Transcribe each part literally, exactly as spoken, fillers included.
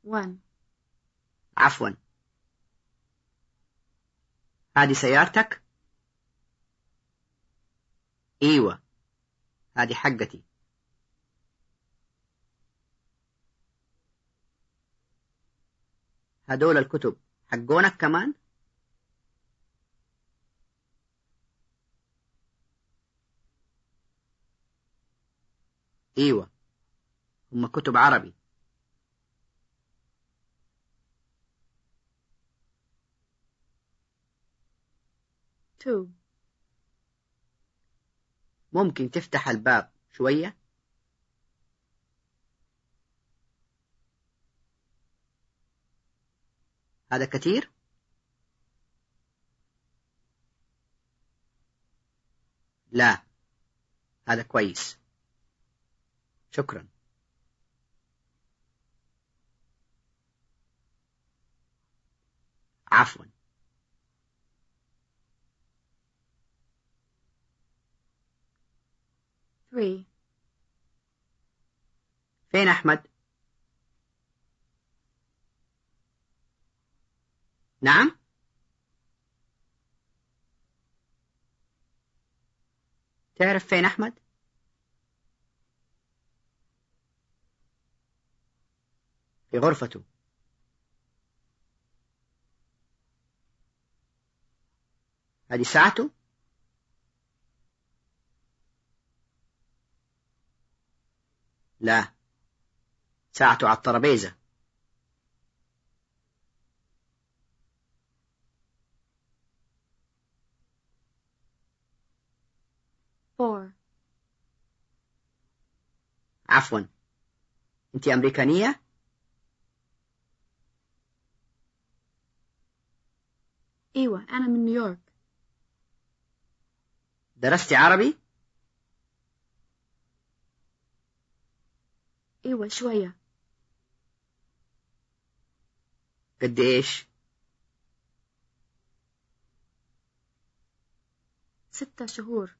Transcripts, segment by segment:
one. عفوا. هذه سيارتك؟ ايوه، هذه حقتي. هدول الكتب حقونك كمان؟ ايوه، هم كتب عربي. two. ممكن تفتح الباب شوية؟ هذا كتير؟ لا، هذا كويس. شكرا. عفوا. three. فين أحمد؟ نعم؟ تعرف فين أحمد؟ في غرفته. هذه ساعته؟ لا، ساعته على الترابيزة. four. عفوا، أنت أمريكانية؟ أيوة، أنا من نيويورك. درستي عربي؟ أيوة شوية. قد إيش؟ ستة شهور.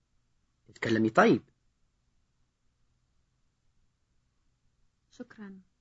تتكلمي طيب. شكرا.